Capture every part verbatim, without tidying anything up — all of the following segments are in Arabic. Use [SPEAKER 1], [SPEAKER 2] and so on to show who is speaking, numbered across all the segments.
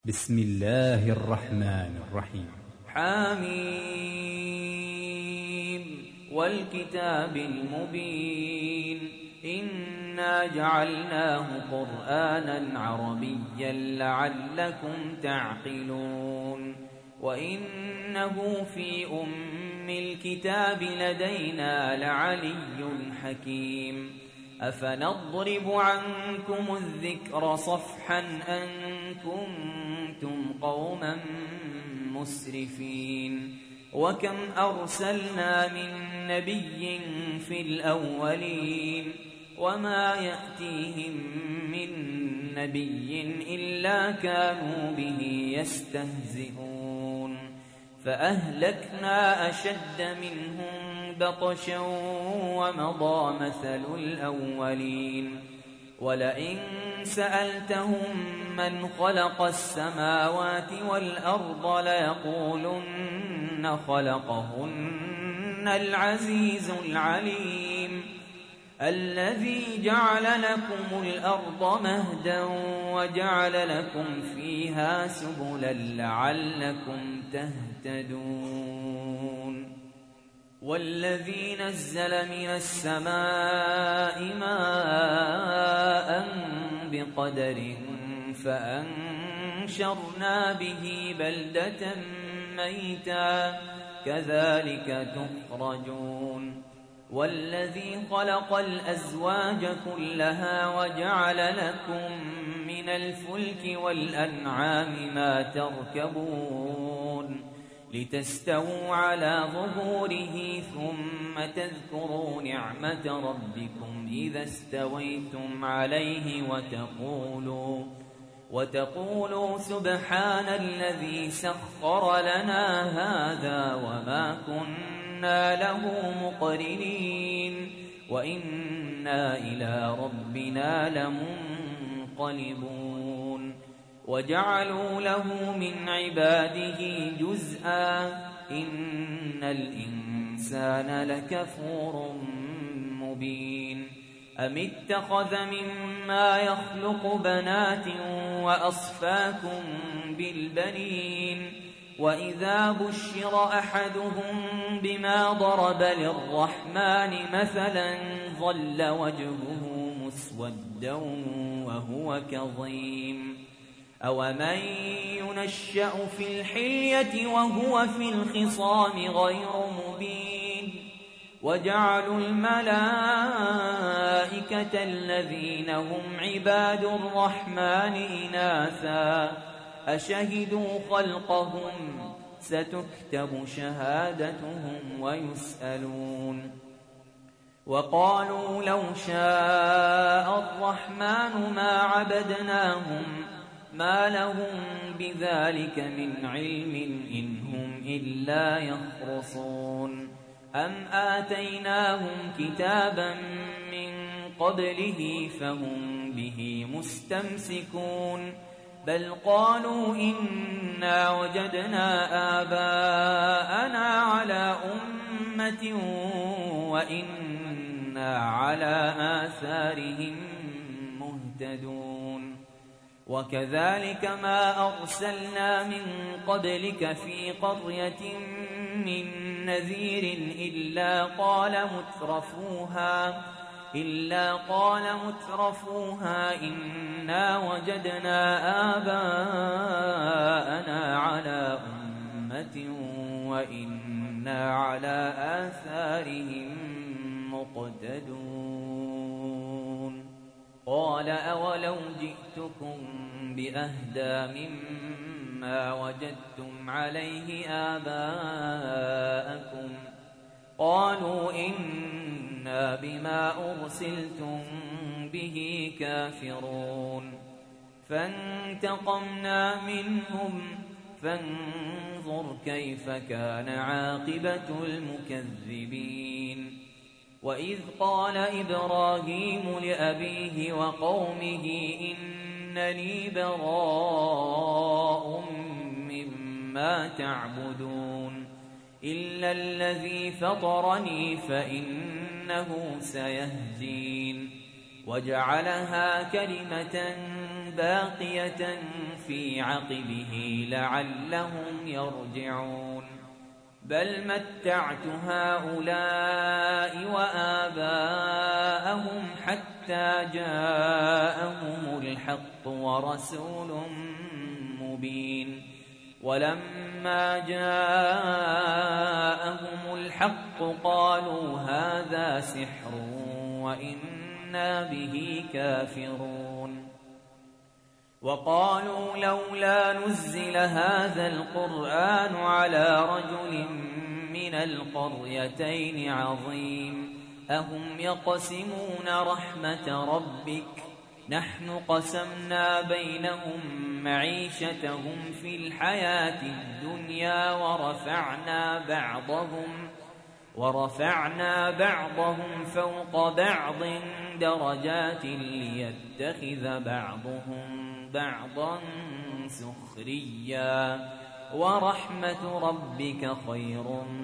[SPEAKER 1] بسم الله الرحمن الرحيم.
[SPEAKER 2] حميم والكتاب المبين إنا جعلناه قرآنا عربيا لعلكم تعقلون وإنه في أم الكتاب لدينا لعلي حكيم أفنضرب عنكم الذكر صفحا أن كنتم قوما مسرفين وكم أرسلنا من نبي في الأولين وما يأتيهم من نبي إلا كانوا به يستهزئون فأهلكنا أشد منهم بطشا ومضى مثل الأولين ولئن سألتهم من خلق السماوات والأرض ليقولن خلقهن العزيز العليم الذي جعل لكم الأرض مهدا وجعل لكم فيها سبلا لعلكم تهتدون والذي نزل من السماء ماء بقدر فأنشرنا به بلدة ميتا كذلك تخرجون والذي خلق الأزواج كلها وجعل لكم من الفلك والأنعام ما تركبون لتستووا على ظهوره ثم تذكروا نعمة ربكم إذا استويتم عليه وتقولوا وتقولوا سبحان الذي سخر لنا هذا وما كنا له مقرنين وإنا إلى ربنا لمنقلبون وجعلوا له من عباده جزءا إن الإنسان لكفور مبين أم اتخذ مما يخلق بنات وأصفاكم بالبنين وإذا بشر أحدهم بما ضرب للرحمن مثلا ظل وجهه مسودا وهو كظيم أومن ينشأ في الحلية وهو في الخصام غير مبين وجعلوا الملائكة الذين هم عباد الرحمن إناثا أشهدوا خلقهم ستكتب شهادتهم ويسألون وقالوا لو شاء الرحمن ما عبدناهم ما لهم بذلك من علم إن هم إلا يخرصون أم آتيناهم كتابا من قبله فهم به مستمسكون بل قالوا إنا وجدنا آباءنا على أمة وإنا على آثارهم مهتدون وكذلك ما أرسلنا من قبلك في قرية من نذير إلا قال مترفوها إلا قال مترفوها إنا وجدنا آباءنا على أمة وإنا على آثارهم مقتدون قال أولو جئتكم بأهدى مما وجدتم عليه آباءكم قالوا إنا بما أرسلتم به كافرون فانتقمنا منهم فانظر كيف كان عاقبة المكذبين وإذ قال إبراهيم لأبيه وقومه إنني براء مما تعبدون إلا الذي فطرني فإنه سيهدين وجعلها كلمة باقية في عقبه لعلهم يرجعون بل متعت هؤلاء وآباءهم حتى جاءهم الحق ورسول مبين ولما جاءهم الحق قالوا هذا سحر وإنا به كافرون وقالوا لولا نزل هذا القرآن على رجل من القريتين عظيم أهم يقسمون رحمة ربك نحن قسمنا بينهم معيشتهم في الحياة الدنيا ورفعنا بعضهم ورفعنا بعضهم فوق بعض درجات ليتخذ بعضهم بعضا سخريا ورحمة ربك خير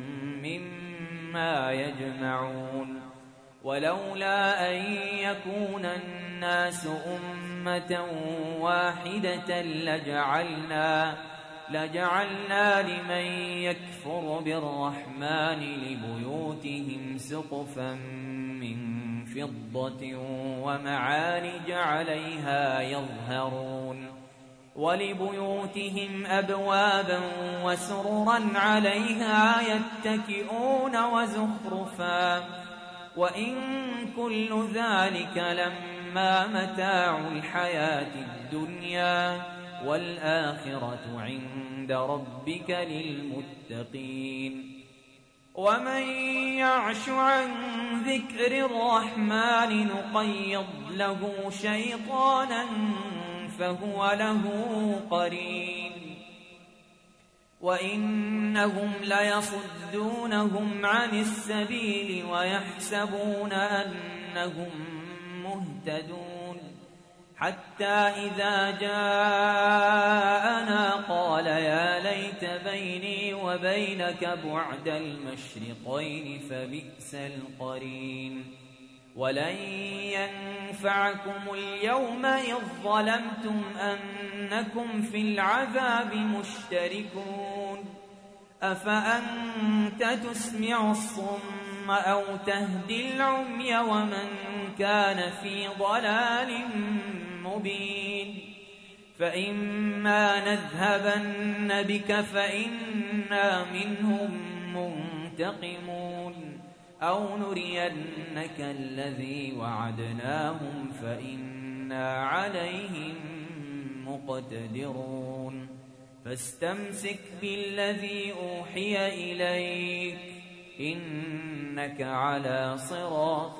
[SPEAKER 2] مما يجمعون ولولا أن يكون الناس أمة واحدة لجعلنا لجعلنا لمن يكفر بالرحمن لبيوتهم سقفا من فضة ومعارج عليها يظهرون ولبيوتهم أبوابا وسررا عليها يتكئون وزخرفا وإن كل ذلك لما متاع الحياة الدنيا والآخرة عند ربك للمتقين ومن يعش عن ذكر الرحمن نقيض له شيطانا فهو له قرين وإنهم ليصدونهم عن السبيل ويحسبون أنهم مهتدون حتى إذا جاءنا قال يا ليت بيني وبينك بعد المشرقين فبئس القرين ولن ينفعكم اليوم إذ ظلمتم أنكم في العذاب مشتركون أفأنت تسمع الصم أو تهدي العمي ومن كان في ضلال مبين فإما نذهبن بك فإنا منهم منتقمون أو نرينك الذي وعدناهم فإنا عليهم مقتدرون فاستمسك بالذي أوحي إليك إنك على صراط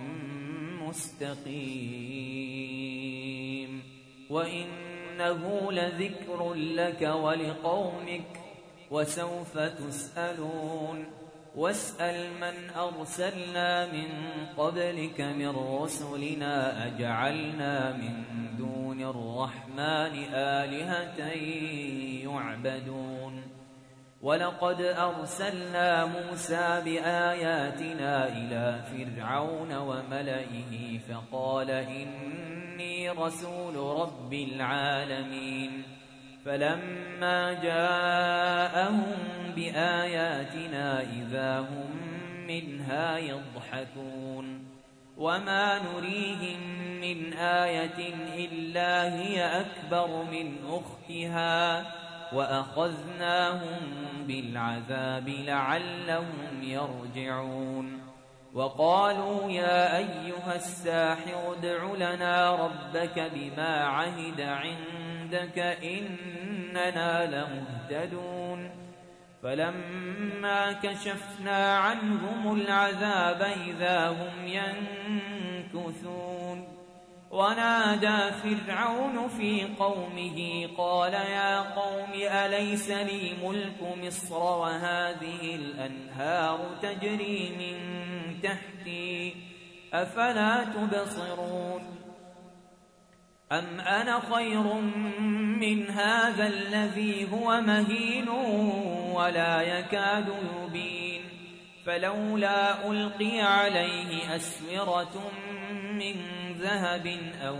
[SPEAKER 2] مستقيم وإنه لذكر لك ولقومك وسوف تسألون واسأل من أرسلنا من قبلك من رسلنا أجعلنا من دون الرحمن آلهة يعبدون ولقد أرسلنا موسى بآياتنا إلى فرعون وملئه فقال إني رسول رب العالمين فلما جاءهم بآياتنا إذا هم منها يضحكون وما نريهم من آية إلا هي أكبر من أختها وأخذناهم بالعذاب لعلهم يرجعون وقالوا يا أيها الساحر ادع لنا ربك بما عهد عندك إننا لمهتدون فلما كشفنا عنهم العذاب إذا هم ينكثون ونادى فرعون في قومه قال يا قوم أليس لي ملك مصر وهذه الأنهار تجري من تحتي أفلا تبصرون أم أنا خير من هذا الذي هو مهين ولا يكاد يبين فلولا ألقي عليه أسورة من ذهب أو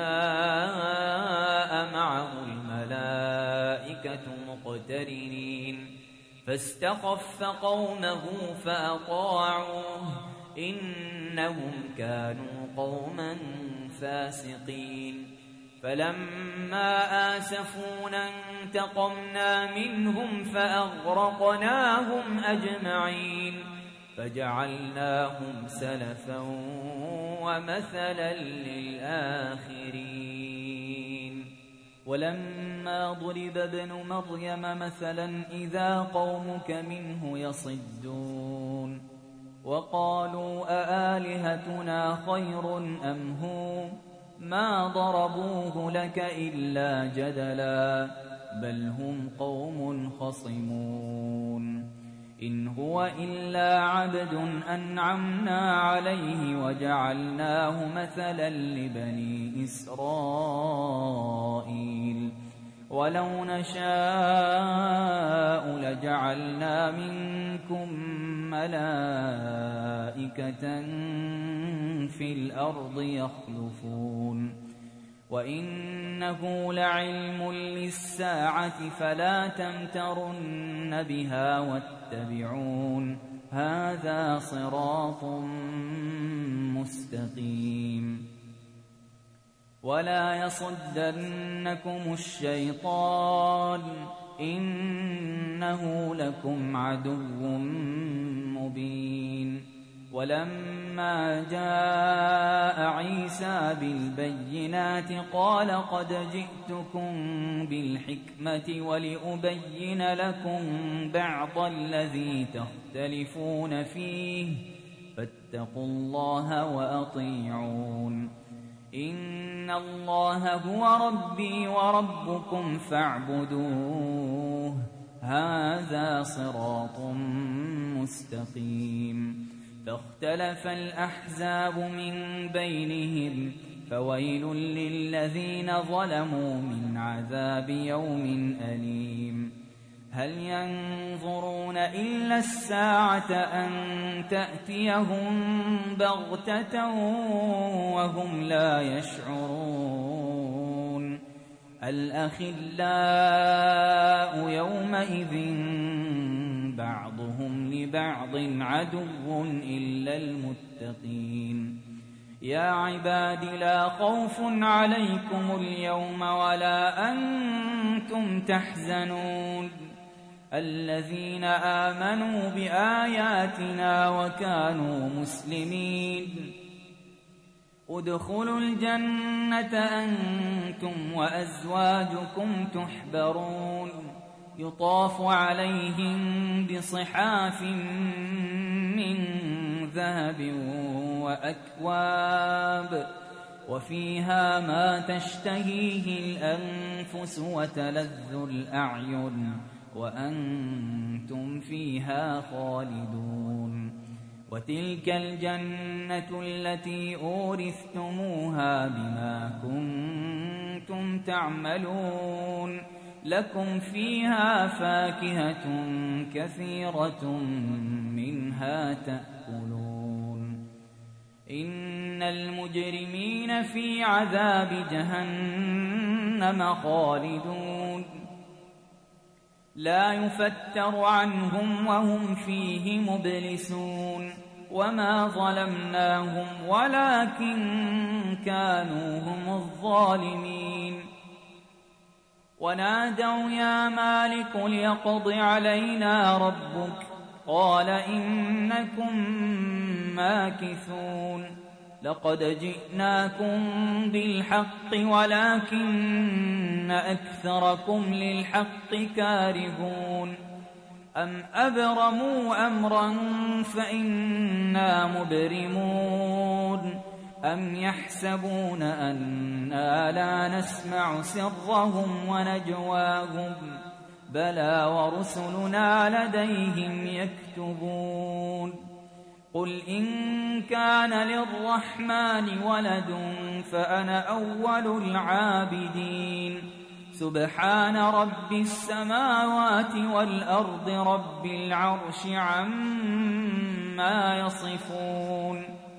[SPEAKER 2] جاء معه الملائكة مقترنين فاستخف قومه فأطاعوه إنهم كانوا قوما فاسقين فلما آسفونا انتقمنا منهم فأغرقناهم أجمعين فجعلناهم سلفا ومثلا للآخرين ولما ضرب ابن مريم مثلا إذا قومك منه يصدون وقالوا أآلهتنا خير أم هو ما ضربوه لك إلا جدلا بل هم قوم خصمون إن هو إلا عبد أنعمنا عليه وجعلناه مثلا لبني إسرائيل ولو نشاء لجعلنا منكم ملائكة في الأرض يخلفون وإنه لعلم للساعة فلا تمترن بها واتبعون هذا صراط مستقيم ولا يصدنكم الشيطان إنه لكم عدو مبين ولما جاء عيسى بالبينات قال قد جئتكم بالحكمة ولأبين لكم بعض الذي تختلفون فيه فاتقوا الله وأطيعون إن الله هو ربي وربكم فاعبدوه هذا صراط مستقيم فاختلف الأحزاب من بينهم فويل للذين ظلموا من عذاب يوم أليم هل ينظرون إلا الساعة أن تأتيهم بغتة وهم لا يشعرون الأخلاء يومئذ بعضهم لبعض عدو إلا المتقين يا عباد لا خوف عليكم اليوم ولا أنتم تحزنون الذين آمنوا بآياتنا وكانوا مسلمين ادخلوا الجنة أنتم وأزواجكم تحبرون يطاف عليهم بصحاف من ذهب وأكواب وفيها ما تشتهيه الأنفس وتلذ الأعين وأنتم فيها خالدون وتلك الجنة التي أورثتموها بما كنتم تعملون لكم فيها فاكهة كثيرة منها تأكلون إن المجرمين في عذاب جهنم خالدون لا يفتر عنهم وهم فيه مبلسون وما ظلمناهم ولكن كانوا هم الظالمين ونادوا يا مالك ليقض علينا ربك قال إنكم ماكثون لقد جئناكم بالحق ولكن أكثركم للحق كارهون أم أبرموا أمرا فإنا مبرمون أم يحسبون أنا لا نسمع سرهم ونجواهم بلى ورسلنا لديهم يكتبون قل إن كان للرحمن ولد فأنا أول العابدين سبحان رب السماوات والأرض رب العرش عما يصفون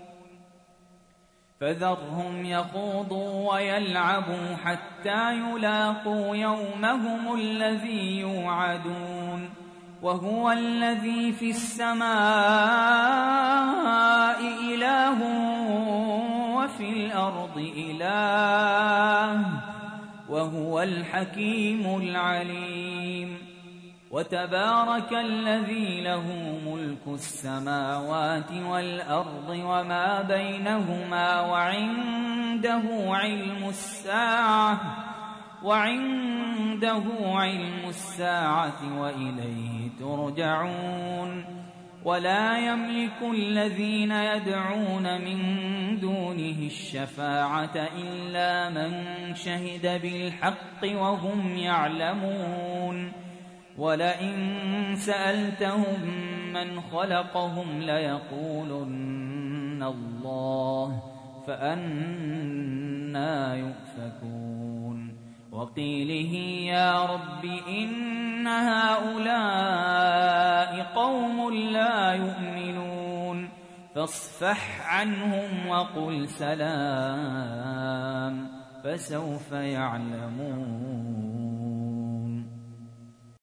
[SPEAKER 2] فذرهم يخوضوا ويلعبوا حتى يلاقوا يومهم الذي يوعدون وهو الذي في السماء إله وفي الأرض إله وهو الحكيم العليم وتبارك الذي له ملك السماوات والأرض وما بينهما وعنده علم الساعة وعنده علم الساعة وإليه ترجعون ولا يملك الذين يدعون من دونه الشفاعة إلا من شهد بالحق وهم يعلمون ولئن سألتهم من خلقهم ليقولن الله فأنى يؤفكون وقيله يا رب إن هؤلاء قوم لا يؤمنون فاصفح عنهم وقل سلام فسوف يعلمون.